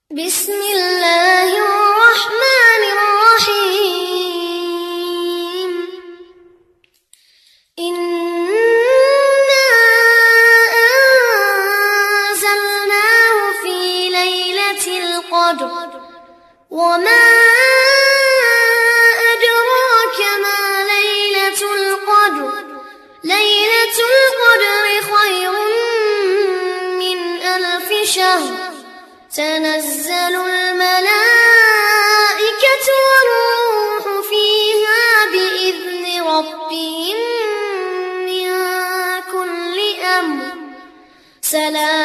بسم الله الرحمن الرحيم. إنا أنزلناه في ليلة القدر وما أدراك ما ليلة القدر. ليلة القدر خير من 1000 شهر. تنزل الملائكة والروح فيها بإذن ربهم من كل أمر. سلام